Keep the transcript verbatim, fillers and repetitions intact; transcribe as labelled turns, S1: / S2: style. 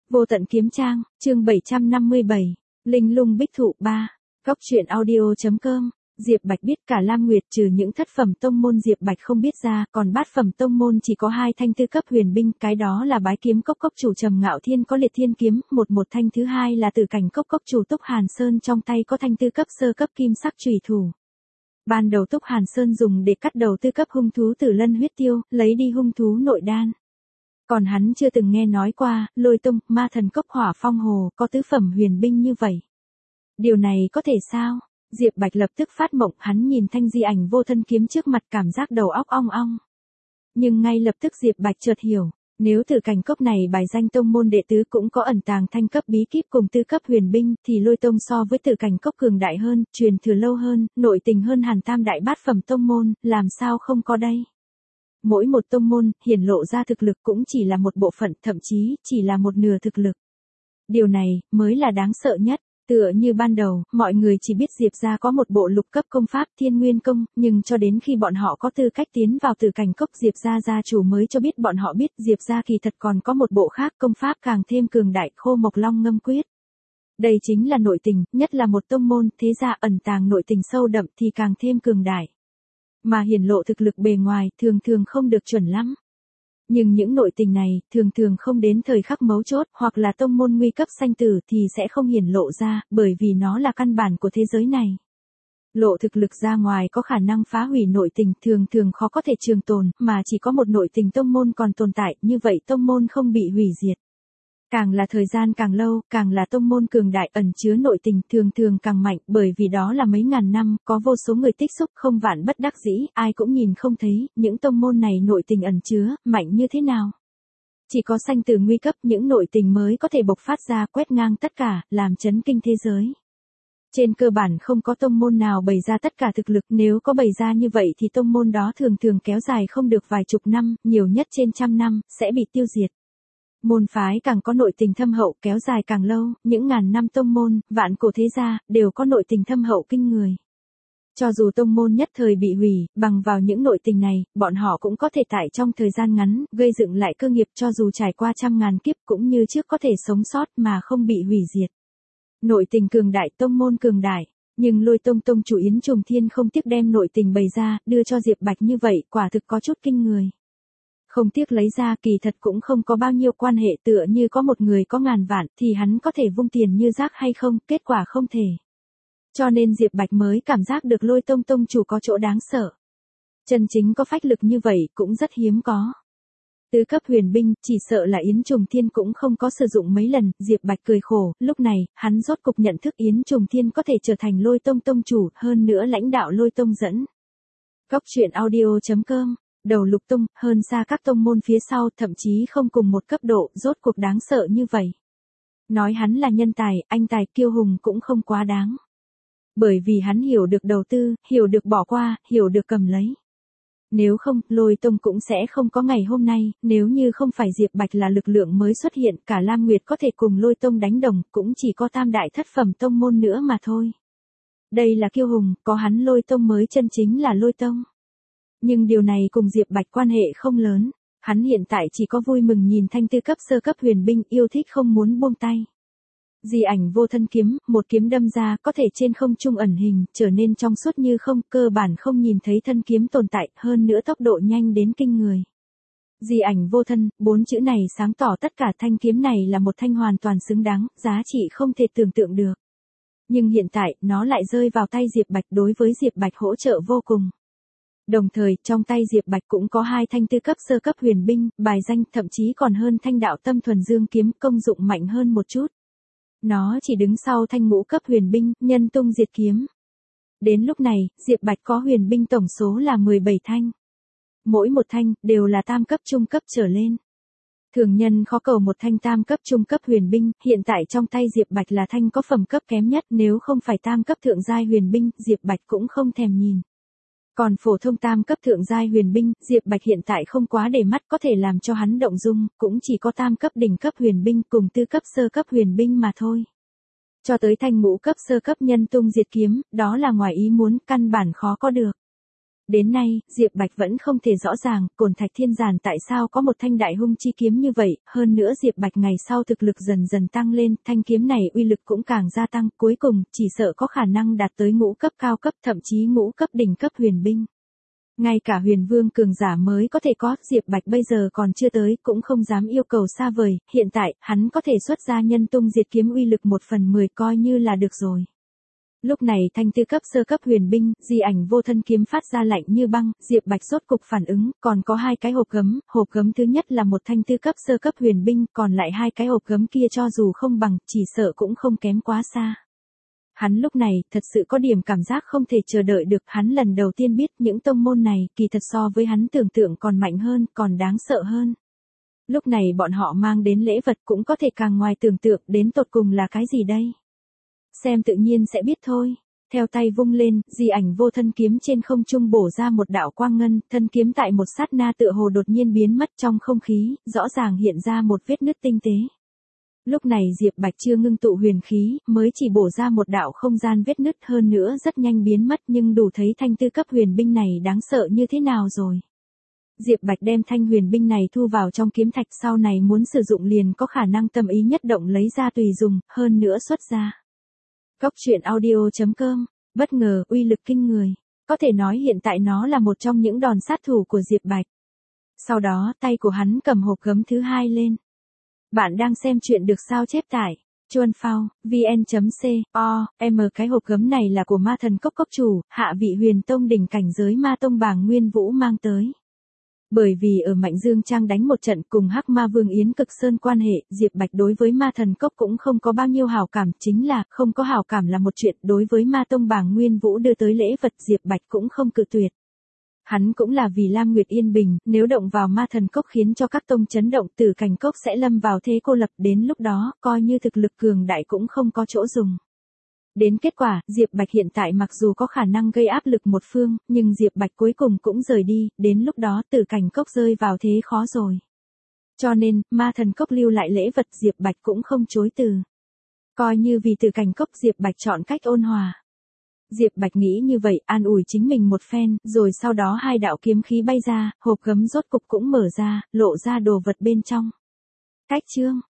S1: Vô tận kiếm trang, chương bảy trăm năm mươi bảy, Linh lung bích thụ ba, Góc truyện audio.com. Diệp Bạch biết cả Lam Nguyệt trừ những thất phẩm tông môn Diệp Bạch không biết ra, còn bát phẩm tông môn chỉ có hai thanh tư cấp huyền binh, cái đó là Bái Kiếm Cốc Cốc chủ Trầm Ngạo Thiên có Liệt Thiên kiếm, một một thanh thứ hai là Tử Cảnh Cốc Cốc chủ Túc Hàn Sơn trong tay có thanh tư cấp sơ cấp kim sắc chùy thủ. Ban đầu Túc Hàn Sơn dùng để cắt đầu tư cấp hung thú Tử Lân huyết tiêu, lấy đi hung thú nội đan. Còn hắn chưa từng nghe nói qua, Lôi Tông, Ma Thần Cốc Hỏa Phong Hồ có tứ phẩm huyền binh như vậy. Điều này có thể sao? Diệp Bạch lập tức phát mộng, hắn nhìn thanh di ảnh vô thân kiếm trước mặt cảm giác đầu óc ong ong. Nhưng ngay lập tức Diệp Bạch chợt hiểu, nếu Tử Cảnh Cốc này bài danh tông môn đệ tứ cũng có ẩn tàng thanh cấp bí kíp cùng tư cấp huyền binh, thì Lôi Tông so với Tử Cảnh Cốc cường đại hơn, truyền thừa lâu hơn, nội tình hơn hẳn tam đại bát phẩm tông môn, làm sao không có đây? Mỗi một tông môn, hiển lộ ra thực lực cũng chỉ là một bộ phận, thậm chí, chỉ là một nửa thực lực. Điều này, mới là đáng sợ nhất. Tựa như ban đầu, mọi người chỉ biết Diệp gia có một bộ lục cấp công pháp Thiên Nguyên Công, nhưng cho đến khi bọn họ có tư cách tiến vào Tử Cảnh Cốc Diệp gia gia chủ mới cho biết bọn họ biết Diệp gia kỳ thật còn có một bộ khác công pháp càng thêm cường đại, Khô Mộc Long Ngâm Quyết. Đây chính là nội tình, nhất là một tông môn, thế gia ẩn tàng nội tình sâu đậm thì càng thêm cường đại. Mà hiển lộ thực lực bề ngoài, thường thường không được chuẩn lắm. Nhưng những nội tình này, thường thường không đến thời khắc mấu chốt, hoặc là tông môn nguy cấp sanh tử thì sẽ không hiển lộ ra, bởi vì nó là căn bản của thế giới này. Lộ thực lực ra ngoài có khả năng phá hủy nội tình, thường thường khó có thể trường tồn, mà chỉ có một nội tình tông môn còn tồn tại, như vậy tông môn không bị hủy diệt. Càng là thời gian càng lâu, càng là tông môn cường đại ẩn chứa nội tình thường thường càng mạnh, bởi vì đó là mấy ngàn năm, có vô số người tích xúc không vạn bất đắc dĩ, ai cũng nhìn không thấy, những tông môn này nội tình ẩn chứa, mạnh như thế nào. Chỉ có sanh tử nguy cấp, những nội tình mới có thể bộc phát ra quét ngang tất cả, làm chấn kinh thế giới. Trên cơ bản không có tông môn nào bày ra tất cả thực lực, nếu có bày ra như vậy thì tông môn đó thường thường kéo dài không được vài chục năm, nhiều nhất trên trăm năm, sẽ bị tiêu diệt. Môn phái càng có nội tình thâm hậu kéo dài càng lâu, những ngàn năm tông môn, vạn cổ thế gia, đều có nội tình thâm hậu kinh người. Cho dù tông môn nhất thời bị hủy, bằng vào những nội tình này, bọn họ cũng có thể tại trong thời gian ngắn, gây dựng lại cơ nghiệp cho dù trải qua trăm ngàn kiếp cũng như trước có thể sống sót mà không bị hủy diệt. Nội tình cường đại tông môn cường đại, nhưng Lôi Tông tông chủ Yến Trùng Thiên không tiếc đem nội tình bày ra, đưa cho Diệp Bạch như vậy, quả thực có chút kinh người. Không tiếc lấy ra kỳ thật cũng không có bao nhiêu quan hệ, tựa như có một người có ngàn vạn thì hắn có thể vung tiền như rác hay không, kết quả không thể. Cho nên Diệp Bạch mới cảm giác được Lôi Tông tông chủ có chỗ đáng sợ. Chân chính có phách lực như vậy cũng rất hiếm có. Tứ cấp huyền binh, chỉ sợ là Yến Trùng Thiên cũng không có sử dụng mấy lần, Diệp Bạch cười khổ, lúc này, hắn rốt cục nhận thức Yến Trùng Thiên có thể trở thành Lôi Tông tông chủ, hơn nữa lãnh đạo Lôi Tông dẫn. Góc truyện audio.com. Đầu lục tông, hơn xa các tông môn phía sau, thậm chí không cùng một cấp độ, rốt cuộc đáng sợ như vậy. Nói hắn là nhân tài, anh tài kiêu hùng cũng không quá đáng. Bởi vì hắn hiểu được đầu tư, hiểu được bỏ qua, hiểu được cầm lấy. Nếu không, Lôi Tông cũng sẽ không có ngày hôm nay, nếu như không phải Diệp Bạch là lực lượng mới xuất hiện, cả Lam Nguyệt có thể cùng Lôi Tông đánh đồng, cũng chỉ có tam đại thất phẩm tông môn nữa mà thôi. Đây là kiêu hùng, có hắn Lôi Tông mới chân chính là Lôi Tông. Nhưng điều này cùng Diệp Bạch quan hệ không lớn, hắn hiện tại chỉ có vui mừng nhìn thanh tư cấp sơ cấp huyền binh, yêu thích không muốn buông tay. Di ảnh vô thân kiếm, một kiếm đâm ra, có thể trên không trung ẩn hình, trở nên trong suốt như không, cơ bản không nhìn thấy thân kiếm tồn tại, hơn nữa tốc độ nhanh đến kinh người. Di ảnh vô thân, bốn chữ này sáng tỏ tất cả, thanh kiếm này là một thanh hoàn toàn xứng đáng, giá trị không thể tưởng tượng được. Nhưng hiện tại, nó lại rơi vào tay Diệp Bạch, đối với Diệp Bạch hỗ trợ vô cùng. Đồng thời, trong tay Diệp Bạch cũng có hai thanh tư cấp sơ cấp huyền binh, bài danh thậm chí còn hơn thanh đạo tâm thuần dương kiếm, công dụng mạnh hơn một chút. Nó chỉ đứng sau thanh ngũ cấp huyền binh, nhân tung diệt kiếm. Đến lúc này, Diệp Bạch có huyền binh tổng số là mười bảy thanh. Mỗi một thanh, đều là tam cấp trung cấp trở lên. Thường nhân khó cầu một thanh tam cấp trung cấp huyền binh, hiện tại trong tay Diệp Bạch là thanh có phẩm cấp kém nhất, nếu không phải tam cấp thượng giai huyền binh, Diệp Bạch cũng không thèm nhìn. Còn phổ thông tam cấp thượng giai huyền binh, Diệp Bạch hiện tại không quá để mắt, có thể làm cho hắn động dung, cũng chỉ có tam cấp đỉnh cấp huyền binh cùng tư cấp sơ cấp huyền binh mà thôi. Cho tới thanh ngũ cấp sơ cấp nhân tung diệt kiếm, đó là ngoài ý muốn, căn bản khó có được. Đến nay, Diệp Bạch vẫn không thể rõ ràng, Cổn Thạch Thiên Giản tại sao có một thanh đại hung chi kiếm như vậy, hơn nữa Diệp Bạch ngày sau thực lực dần dần tăng lên, thanh kiếm này uy lực cũng càng gia tăng, cuối cùng, chỉ sợ có khả năng đạt tới ngũ cấp cao cấp, thậm chí ngũ cấp đỉnh cấp huyền binh. Ngay cả huyền vương cường giả mới có thể có, Diệp Bạch bây giờ còn chưa tới, cũng không dám yêu cầu xa vời, hiện tại, hắn có thể xuất ra nhân tung diệt kiếm uy lực một phần mười coi như là được rồi. Lúc này thanh tư cấp sơ cấp huyền binh, di ảnh vô thân kiếm phát ra lạnh như băng, Diệp Bạch rốt cục phản ứng, còn có hai cái hộp gấm, hộp gấm thứ nhất là một thanh tư cấp sơ cấp huyền binh, còn lại hai cái hộp gấm kia cho dù không bằng, chỉ sợ cũng không kém quá xa. Hắn lúc này, thật sự có điểm cảm giác không thể chờ đợi được, hắn lần đầu tiên biết những tông môn này, kỳ thật so với hắn tưởng tượng còn mạnh hơn, còn đáng sợ hơn. Lúc này bọn họ mang đến lễ vật cũng có thể càng ngoài tưởng tượng, đến tột cùng là cái gì đây? Xem tự nhiên sẽ biết thôi. Theo tay vung lên, di ảnh vô thân kiếm trên không trung bổ ra một đạo quang ngân, thân kiếm tại một sát na tựa hồ đột nhiên biến mất trong không khí, rõ ràng hiện ra một vết nứt tinh tế. Lúc này Diệp Bạch chưa ngưng tụ huyền khí, mới chỉ bổ ra một đạo không gian vết nứt, hơn nữa rất nhanh biến mất, nhưng đủ thấy thanh tư cấp huyền binh này đáng sợ như thế nào rồi. Diệp Bạch đem thanh huyền binh này thu vào trong kiếm thạch, sau này muốn sử dụng liền có khả năng tâm ý nhất động lấy ra tùy dùng, hơn nữa xuất ra. Cốc truyện audio chấm com, bất ngờ, uy lực kinh người. Có thể nói hiện tại nó là một trong những đòn sát thủ của Diệp Bạch. Sau đó, tay của hắn cầm hộp gấm thứ hai lên. Bạn đang xem chuyện được sao chép tải. Chuan Phao, vn.co, m cái hộp gấm này là của ma thần cốc cốc chủ, hạ vị huyền tông đỉnh cảnh giới ma tông bảng Nguyên Vũ mang tới. Bởi vì ở Mạnh Dương Trang đánh một trận cùng Hắc Ma Vương Yến Cực Sơn quan hệ, Diệp Bạch đối với ma thần cốc cũng không có bao nhiêu hảo cảm, chính là, không có hảo cảm là một chuyện, đối với ma tông bảng Nguyên Vũ đưa tới lễ vật Diệp Bạch cũng không cự tuyệt. Hắn cũng là vì Lam Nguyệt yên bình, nếu động vào ma thần cốc khiến cho các tông chấn động, Tử Cảnh cốc sẽ lâm vào thế cô lập, đến lúc đó, coi như thực lực cường đại cũng không có chỗ dùng. Đến kết quả, Diệp Bạch hiện tại mặc dù có khả năng gây áp lực một phương, nhưng Diệp Bạch cuối cùng cũng rời đi, đến lúc đó Tử Cảnh cốc rơi vào thế khó rồi. Cho nên, ma thần cốc lưu lại lễ vật Diệp Bạch cũng không chối từ. Coi như vì Tử Cảnh cốc Diệp Bạch chọn cách ôn hòa. Diệp Bạch nghĩ như vậy, an ủi chính mình một phen, rồi sau đó hai đạo kiếm khí bay ra, hộp gấm rốt cục cũng mở ra, lộ ra đồ vật bên trong. Cách chương